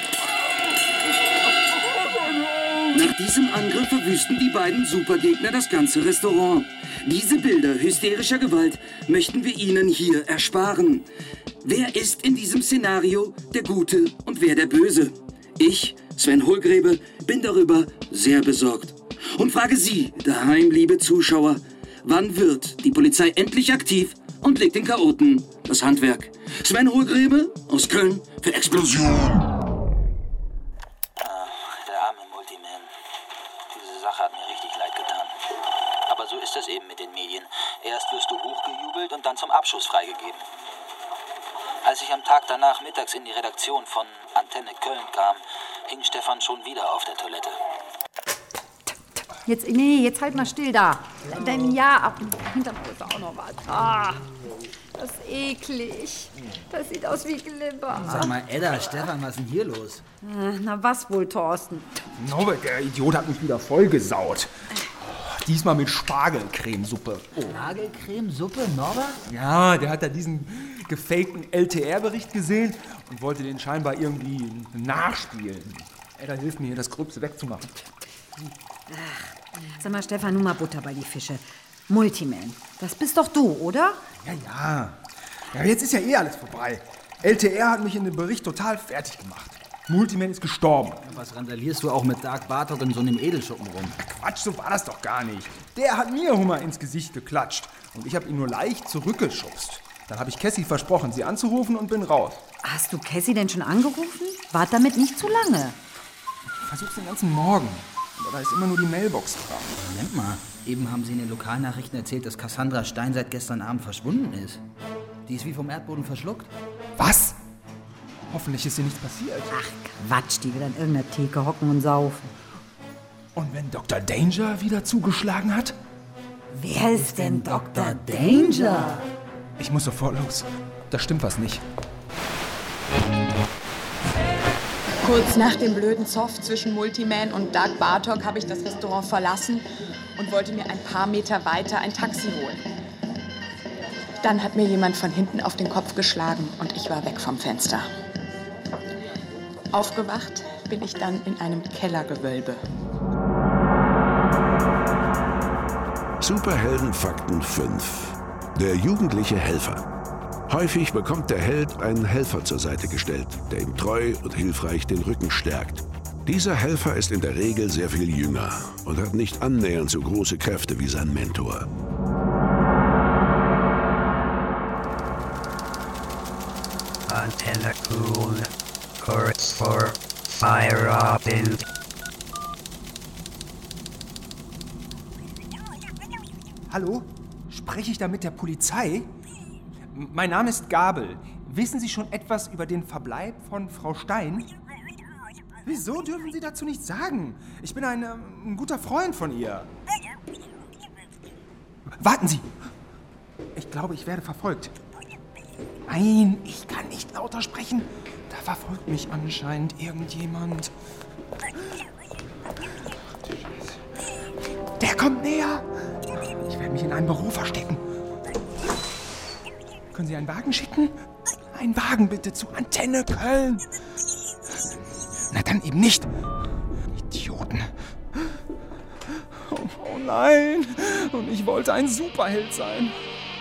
Nach diesem Angriff verwüsten die beiden Supergegner das ganze Restaurant. Diese Bilder hysterischer Gewalt möchten wir Ihnen hier ersparen. Wer ist in diesem Szenario der Gute und wer der Böse? Ich, Sven Hohlgrebe, bin darüber sehr besorgt. Und frage Sie, daheim, liebe Zuschauer, wann wird die Polizei endlich aktiv und legt den Chaoten das Handwerk? Sven Hohlgrebe aus Köln für Explosion. Hat mir richtig leid getan. Aber so ist es eben mit den Medien. Erst wirst du hochgejubelt und dann zum Abschuss freigegeben. Als ich am Tag danach mittags in die Redaktion von Antenne Köln kam, hing Stefan schon wieder auf der Toilette. Jetzt halt mal still da. Denn ja, hinterm ist auch noch was. Ah, das ist eklig. Das sieht aus wie Glibber. Sag mal, Edda, Stefan, was ist denn hier los? Na was wohl, Thorsten? Norbert, der Idiot hat mich wieder vollgesaut. Diesmal mit Spargelcremesuppe. Spargelcremesuppe, Norbert? Ja, der hat da diesen gefakten LTR-Bericht gesehen und wollte den scheinbar irgendwie nachspielen. Edda hilft mir hier, das Gröbste wegzumachen. Sag mal, Stefan, nun mal Butter bei die Fische. Multiman, das bist doch du, oder? Ja, jetzt ist ja eh alles vorbei. LTR hat mich in dem Bericht total fertig gemacht. Multiman ist gestorben. Was randalierst du auch mit Dark Bartok in so einem Edelschuppen rum? Quatsch, so war das doch gar nicht. Der hat mir Hummer ins Gesicht geklatscht und ich habe ihn nur leicht zurückgeschubst. Dann habe ich Cassie versprochen, sie anzurufen und bin raus. Hast du Cassie denn schon angerufen? Wart damit nicht zu lange. Ich versuch's den ganzen Morgen. Aber da ist immer nur die Mailbox dran. Moment mal, eben haben Sie in den Lokalnachrichten erzählt, dass Cassandra Stein seit gestern Abend verschwunden ist. Die ist wie vom Erdboden verschluckt. Was? Hoffentlich ist ihr nichts passiert. Ach Quatsch, die will an irgendeiner Theke hocken und saufen. Und wenn Dr. Danger wieder zugeschlagen hat? Wer ist denn Dr. Danger? Ich muss sofort los. Da stimmt was nicht. Kurz nach dem blöden Zoff zwischen Multiman und Dark Bartok habe ich das Restaurant verlassen und wollte mir ein paar Meter weiter ein Taxi holen. Dann hat mir jemand von hinten auf den Kopf geschlagen und ich war weg vom Fenster. Aufgewacht bin ich dann in einem Kellergewölbe. Superheldenfakten 5. Der jugendliche Helfer. Häufig bekommt der Held einen Helfer zur Seite gestellt, der ihm treu und hilfreich den Rücken stärkt. Dieser Helfer ist in der Regel sehr viel jünger und hat nicht annähernd so große Kräfte wie sein Mentor. Antenne cool. Kurz vor Feierabend. Hallo? Spreche ich da mit der Polizei? Mein Name ist Gabel. Wissen Sie schon etwas über den Verbleib von Frau Stein? Wieso dürfen Sie dazu nichts sagen? Ich bin ein guter Freund von ihr. Warten Sie! Ich glaube, ich werde verfolgt. Nein, ich kann nicht lauter sprechen. Da verfolgt mich anscheinend irgendjemand. Der kommt näher. Ich werde mich in einem Büro verstecken. Können Sie einen Wagen schicken? Einen Wagen bitte zu Antenne Köln. Na dann eben nicht. Idioten. Oh nein. Und ich wollte ein Superheld sein.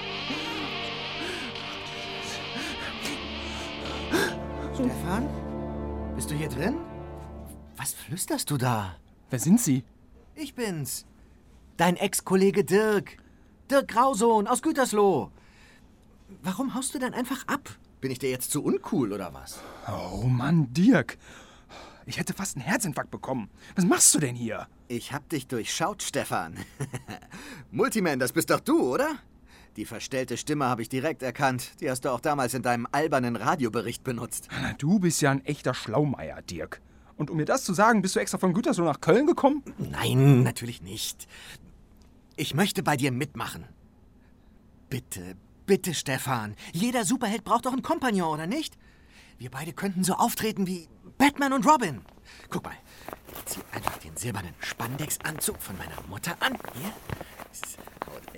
Stefan? Bist du hier drin? Was flüsterst du da? Wer sind Sie? Ich bin's. Dein Ex-Kollege Dirk. Dirk Grausohn aus Gütersloh. Warum haust du denn einfach ab? Bin ich dir jetzt zu uncool oder was? Oh Mann, Dirk. Ich hätte fast einen Herzinfarkt bekommen. Was machst du denn hier? Ich hab dich durchschaut, Stefan. Multiman, das bist doch du, oder? Die verstellte Stimme habe ich direkt erkannt. Die hast du auch damals in deinem albernen Radiobericht benutzt. Na, du bist ja ein echter Schlaumeier, Dirk. Und um mir das zu sagen, bist du extra von Gütersloh nach Köln gekommen? Nein, natürlich nicht. Ich möchte bei dir mitmachen. Bitte, bitte, Stefan. Jeder Superheld braucht doch einen Kompagnon, oder nicht? Wir beide könnten so auftreten wie Batman und Robin. Guck mal, ich zieh einfach den silbernen Spandexanzug von meiner Mutter an. Hier.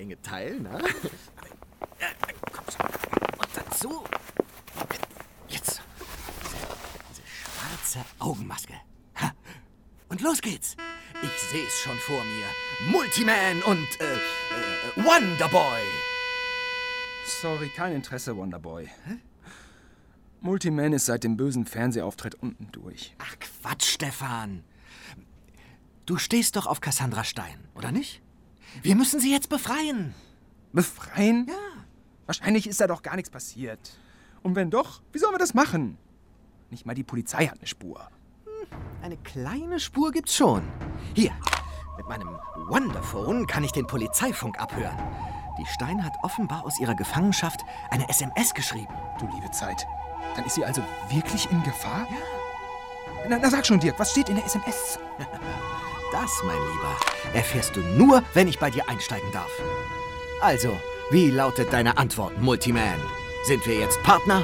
enge Teil, ne? Komm schon. Und dazu... Jetzt. Diese schwarze Augenmaske. Ha. Und los geht's. Ich sehe es schon vor mir. Multiman und, Wonderboy. Sorry, kein Interesse, Wonderboy. Hä? Multiman ist seit dem bösen Fernsehauftritt unten durch. Ach Quatsch, Stefan. Du stehst doch auf Cassandra Stein, oder nicht? Wir müssen sie jetzt befreien. Befreien? Ja. Wahrscheinlich ist da doch gar nichts passiert. Und wenn doch, wie sollen wir das machen? Nicht mal die Polizei hat eine Spur. Eine kleine Spur gibt's schon. Hier, mit meinem Wonderphone kann ich den Polizeifunk abhören. Die Stein hat offenbar aus ihrer Gefangenschaft eine SMS geschrieben. Du liebe Zeit. Dann ist sie also wirklich in Gefahr? Ja. Na sag schon, Dirk, was steht in der SMS? Das, mein Lieber, erfährst du nur, wenn ich bei dir einsteigen darf. Also, wie lautet deine Antwort, Multiman? Sind wir jetzt Partner?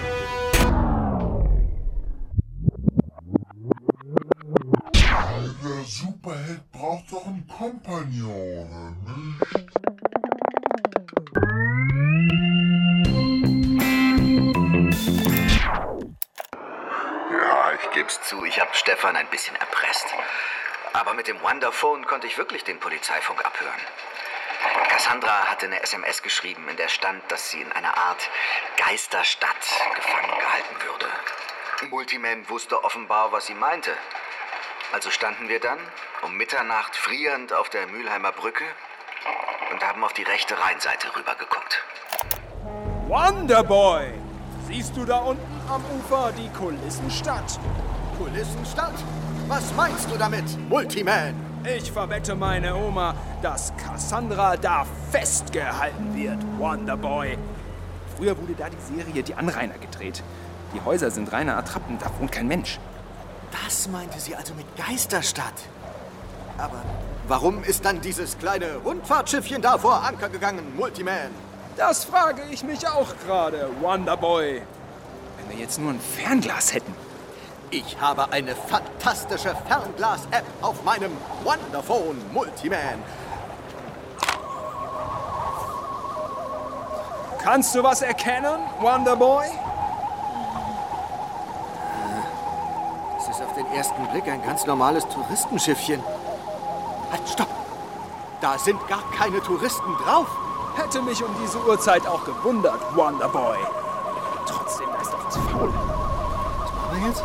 Der Superheld braucht doch einen Kompagnon, nicht? Ja, ich geb's zu, ich habe Stefan ein bisschen erpresst. Aber mit dem Wonderphone konnte ich wirklich den Polizeifunk abhören. Cassandra hatte eine SMS geschrieben, in der stand, dass sie in einer Art Geisterstadt gefangen gehalten würde. Multiman wusste offenbar, was sie meinte. Also standen wir dann um Mitternacht frierend auf der Mülheimer Brücke und haben auf die rechte Rheinseite rübergeguckt. Wonderboy! Siehst du da unten am Ufer die Kulissenstadt? Kulissenstadt? Was meinst du damit, Multiman? Ich verwette meine Oma, dass Cassandra da festgehalten wird, Wonderboy. Früher wurde da die Serie Die Anrainer gedreht. Die Häuser sind reine Attrappen, da wohnt kein Mensch. Das meinte sie also mit Geisterstadt. Aber warum ist dann dieses kleine Rundfahrtschiffchen da vor Anker gegangen, Multiman? Das frage ich mich auch gerade, Wonderboy. Wenn wir jetzt nur ein Fernglas hätten. Ich habe eine fantastische Fernglas-App auf meinem Wonderphone, Multiman. Kannst du was erkennen, Wonderboy? Das ist auf den ersten Blick ein ganz normales Touristenschiffchen. Halt, stopp! Da sind gar keine Touristen drauf. Hätte mich um diese Uhrzeit auch gewundert, Wonderboy. Trotzdem, da ist doch was faul. Was machen wir jetzt?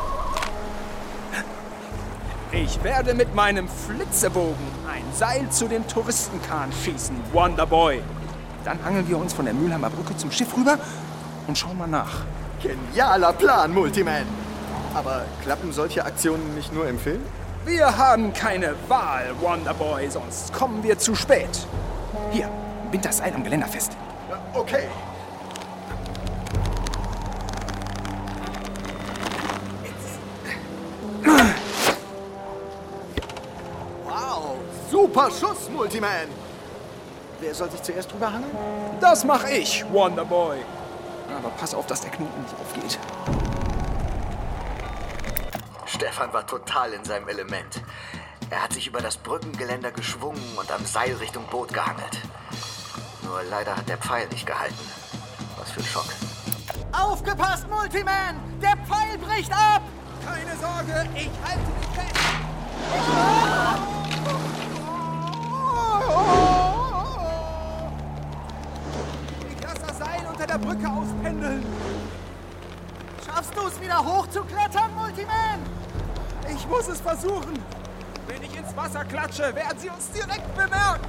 Ich werde mit meinem Flitzebogen ein Seil zu dem Touristenkahn schießen, Wonderboy. Dann hangeln wir uns von der Mülheimer Brücke zum Schiff rüber und schauen mal nach. Genialer Plan, Multiman. Aber klappen solche Aktionen nicht nur im Film? Wir haben keine Wahl, Wonderboy, sonst kommen wir zu spät. Hier, bind das Seil am Geländer fest. Okay. Wow, super Schuss, Multiman. Wer soll sich zuerst drüber hangeln? Das mach ich, Wonderboy. Aber pass auf, dass der Knoten nicht aufgeht. Stefan war total in seinem Element. Er hat sich über das Brückengeländer geschwungen und am Seil Richtung Boot gehangelt. Nur leider hat der Pfeil nicht gehalten. Was für ein Schock. Aufgepasst, Multiman! Der Pfeil bricht ab! Keine Sorge, ich halte dich fest. Ich lasse das Seil unter der Brücke auspendeln. Schaffst du es wieder hochzuklettern, Multiman? Ich muss es versuchen. Wenn ich ins Wasser klatsche, werden sie uns direkt bemerken.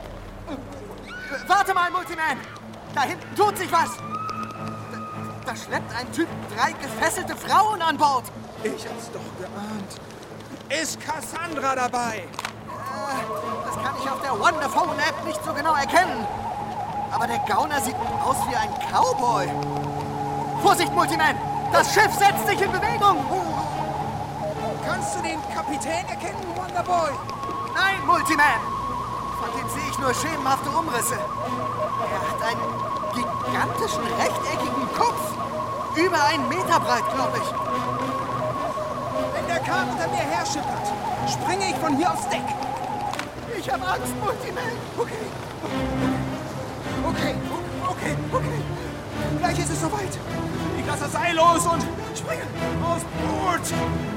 Warte mal, Multiman! Da hinten tut sich was! Da schleppt ein Typ 3 gefesselte Frauen an Bord! Ich hab's doch geahnt. Ist Cassandra dabei? Das kann ich auf der Wonderphone-App nicht so genau erkennen. Aber der Gauner sieht aus wie ein Cowboy. Vorsicht, Multiman! Das Schiff setzt sich in Bewegung! Kannst du den Kapitän erkennen, Wonderboy? Nein, Multiman! Von dem sehe ich nur schemenhafte Umrisse. Er hat einen gigantischen, rechteckigen Kopf. Über 1 Meter breit, glaube ich. Wenn der Kahn unter mir herschippert, springe ich von hier aufs Deck. Ich habe Angst, Multiman. Okay. Okay. Gleich ist es soweit. Ich lasse das Seil los und springe aufs Boot.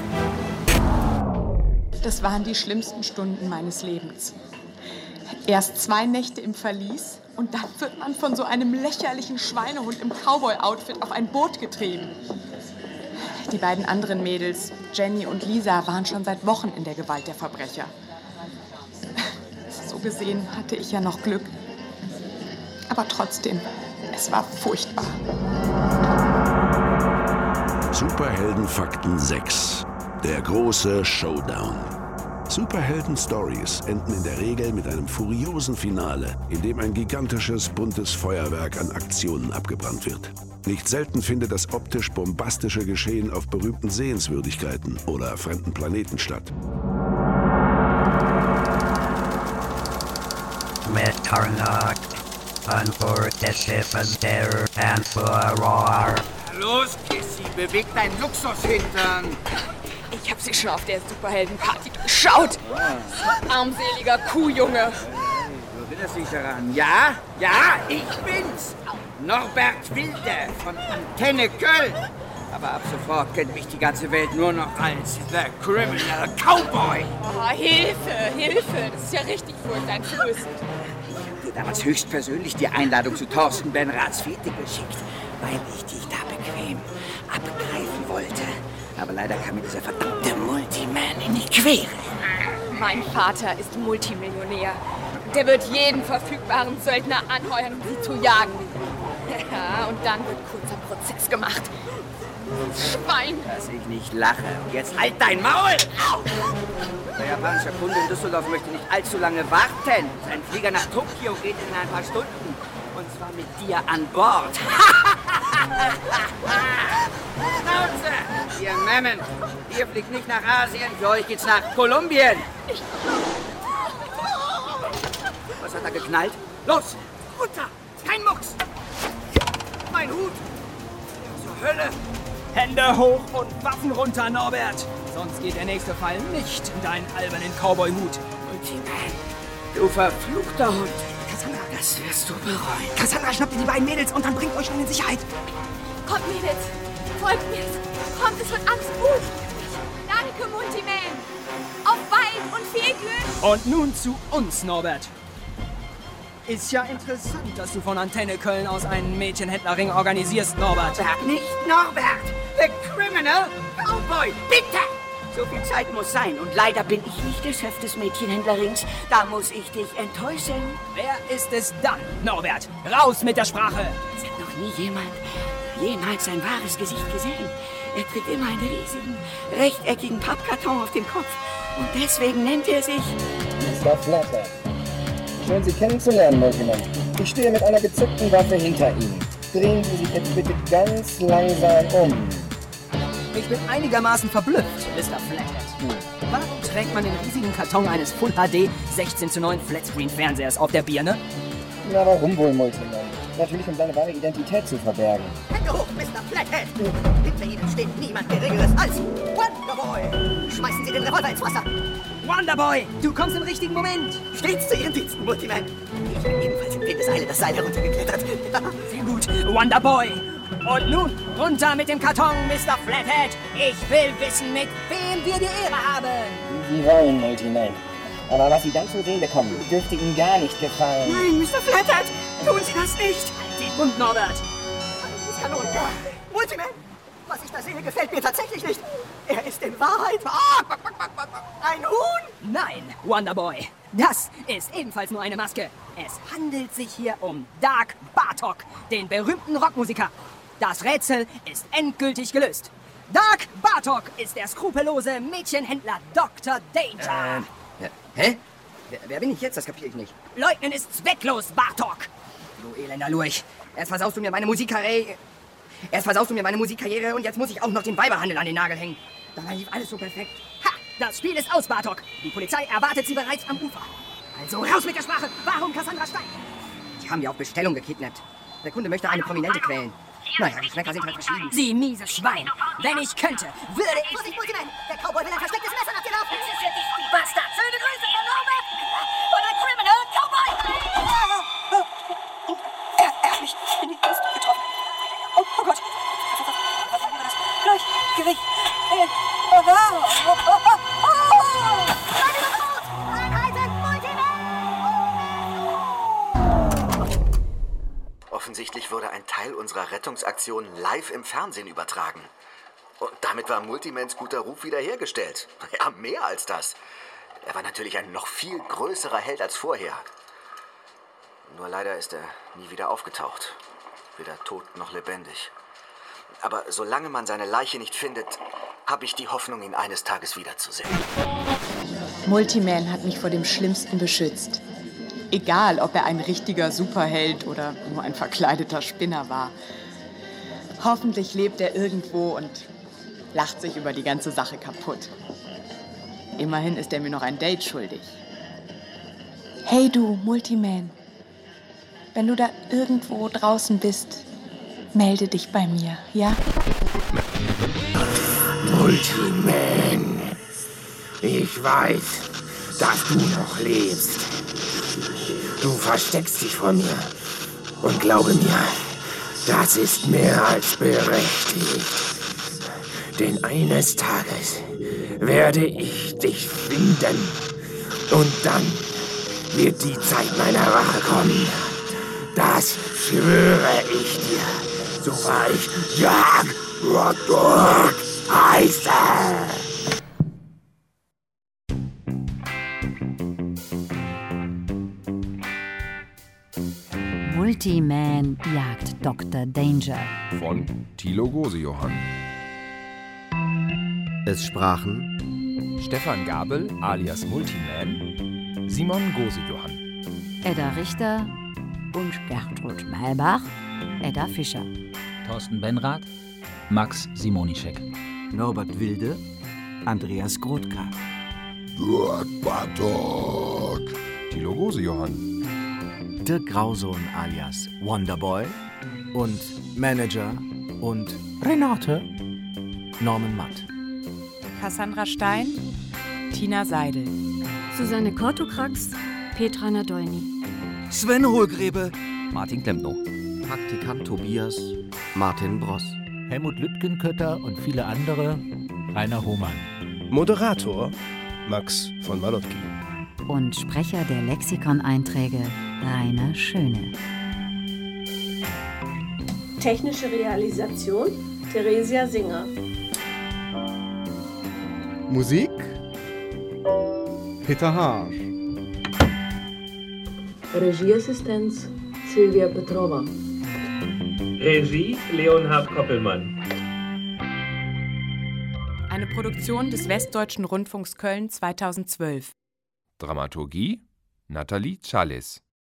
Das waren die schlimmsten Stunden meines Lebens. Erst 2 Nächte im Verlies und dann wird man von so einem lächerlichen Schweinehund im Cowboy-Outfit auf ein Boot getrieben. Die beiden anderen Mädels, Jenny und Lisa, waren schon seit Wochen in der Gewalt der Verbrecher. So gesehen hatte ich ja noch Glück. Aber trotzdem, es war furchtbar. Superheldenfakten 6. Der große Showdown. Superhelden-Stories enden in der Regel mit einem furiosen Finale, in dem ein gigantisches, buntes Feuerwerk an Aktionen abgebrannt wird. Nicht selten findet das optisch bombastische Geschehen auf berühmten Sehenswürdigkeiten oder fremden Planeten statt. Mitternacht. An Bord des Schiffes der Anführer. Los, Kissy, beweg deinen Luxushintern. Ich hab sie schon auf der Superheldenparty geschaut. Armseliger Kuhjunge. Wo will er sich daran? Ja, ich bin's. Norbert Wilde von Antenne Köln. Aber ab sofort kennt mich die ganze Welt nur noch als The Criminal Cowboy. Oh, Hilfe. Das ist ja richtig furchteinflößend. Ich habe dir damals höchstpersönlich die Einladung zu Thorsten Benraths Fete geschickt, weil ich dich da bequem abgreifen wollte. Aber leider kam mir dieser verdammte Multiman in die Quere. Mein Vater ist Multimillionär. Der wird jeden verfügbaren Söldner anheuern, um sie zu jagen. Ja, und dann wird kurzer Prozess gemacht. Schwein! Dass ich nicht lache. Und jetzt halt dein Maul! Der japanische Kunde in Düsseldorf möchte nicht allzu lange warten. Sein Flieger nach Tokio geht in ein paar Stunden. Und zwar mit dir an Bord. Schnauze! Ihr Memmen! Ihr fliegt nicht nach Asien, für euch geht's nach Kolumbien. Was hat da geknallt? Los! Runter! Kein Mucks! Mein Hut! Zur Hölle! Hände hoch und Waffen runter, Norbert! Sonst geht der nächste Fall nicht in deinen albernen Cowboy-Hut. Multiman, du verfluchter Hund! Cassandra, das wirst du bereuen. Cassandra, schnappt ihr die beiden Mädels und dann bringt euch schon in Sicherheit. Kommt, Mädels! Folgt mir! Kommt, es wird alles gut! Danke, Multiman! Auf bald und viel Glück! Und nun zu uns, Norbert. Ist ja interessant, dass du von Antenne Köln aus einen Mädchenhändlerring organisierst, Norbert. Sag nicht Norbert! The Criminal Cowboy! Bitte! So viel Zeit muss sein und leider bin ich nicht der Chef des Mädchenhändlerrings. Da muss ich dich enttäuschen. Wer ist es dann, Norbert? Raus mit der Sprache! Es hat noch nie jemand jemals sein wahres Gesicht gesehen. Er trägt immer einen riesigen, rechteckigen Pappkarton auf dem Kopf. Und deswegen nennt er sich... Mr. Flathead. Schön, Sie kennenzulernen, Multiman. Ich stehe mit einer gezückten Waffe hinter Ihnen. Drehen Sie sich jetzt bitte ganz langsam um. Ich bin einigermaßen verblüfft, Mr. Flathead. Warum trägt man den riesigen Karton eines Full HD 16:9 Flatscreen-Fernsehers auf der Birne? Na, warum wohl, Multiman? Natürlich, um seine wahre Identität zu verbergen. Hände hoch, Mr. Flathead! Hinter Ihnen steht niemand Geringeres als Wonderboy! Schmeißen Sie den Revolver ins Wasser! Wonderboy, du kommst im richtigen Moment! Stets zu Ihren Diensten, Multiman! Ich bin ebenfalls in Windeseile das Seil heruntergeklettert. Sehr gut, Wonderboy! Und nun, runter mit dem Karton, Mr. Flathead! Ich will wissen, mit wem wir die Ehre haben! Wie Sie wollen, Multiman. Aber was Sie dann zu sehen bekommen, dürfte Ihnen gar nicht gefallen. Nein, Mr. Flathead! Tun Sie das nicht! Halt den Mund, Norbert! Das Kanon! Multiman! Was ich da sehe, gefällt mir tatsächlich nicht. Er ist in Wahrheit ein Huhn! Nein, Wonderboy. Das ist ebenfalls nur eine Maske. Es handelt sich hier um Dark Bartok, den berühmten Rockmusiker. Das Rätsel ist endgültig gelöst. Dark Bartok ist der skrupellose Mädchenhändler Dr. Danger. Hä? Wer bin ich jetzt? Das kapiere ich nicht. Leugnen ist zwecklos, Bartok. Du elender Lurch. Erst versaust du mir meine Musikkarriere und jetzt muss ich auch noch den Weiberhandel an den Nagel hängen. Dabei lief alles so perfekt. Ha! Das Spiel ist aus, Bartok. Die Polizei erwartet sie bereits am Ufer. Also raus mit der Sprache. Warum Cassandra Stein? Die haben wir auf Bestellung gekidnappt. Der Kunde möchte eine Prominente quälen. Naja, die Schmecker sind halt verschieden. Sie mieses Schwein. Wenn ich könnte, würde ich... Vorsicht, Multiman! Der Cowboy will ein verstecktes Messer nach dir laufen! Das ist ja nicht die Bastard! Schöne Grüße von Norbert! Von der Criminal Cowboy! ein Teil unserer Rettungsaktion live im Fernsehen übertragen. Und damit war Multimans guter Ruf wiederhergestellt. Ja, mehr als das. Er war natürlich ein noch viel größerer Held als vorher. Nur leider ist er nie wieder aufgetaucht. Weder tot noch lebendig. Aber solange man seine Leiche nicht findet, habe ich die Hoffnung, ihn eines Tages wiederzusehen. Multiman hat mich vor dem Schlimmsten beschützt. Egal, ob er ein richtiger Superheld oder nur ein verkleideter Spinner war. Hoffentlich lebt er irgendwo und lacht sich über die ganze Sache kaputt. Immerhin ist er mir noch ein Date schuldig. Hey du, Multiman. Wenn du da irgendwo draußen bist, melde dich bei mir, ja? Multiman, ich weiß, dass du noch lebst. Du versteckst dich vor mir. Und glaube mir, das ist mehr als berechtigt. Denn eines Tages werde ich dich finden. Und dann wird die Zeit meiner Rache kommen. Das schwöre ich dir, so wahr ich Jag Rodok heiße. Multiman jagt Dr. Danger. Von Thilo Gose-Johann. Es sprachen Stefan Gabel alias Multiman, Simon Gose-Johann, Edda Richter und Gertrud Maybach, Edda Fischer. Thorsten Benrath, Max Simonischek. Norbert Wilde, Andreas Grothka. Dirk Bartok. Thilo Gose-Johann. Dirk Grausohn alias Wonderboy und Manager und Renate Norman Matt. Cassandra Stein, Tina Seidel. Susanne Kortokrax, Petra Nadolny. Sven Hohlgrebe, Martin Klempno. Praktikant Tobias, Martin Bross. Helmut Lütgenkötter und viele andere, Rainer Hohmann. Moderator, Max von Malotki. Und Sprecher der Lexikon-Einträge, Rainer Schöne. Technische Realisation, Theresia Singer. Musik, Peter Haag. Regieassistenz, Silvia Petrova. Regie, Leonhard Koppelmann. Eine Produktion des Westdeutschen Rundfunks Köln 2012. Dramaturgie, Nathalie Challis.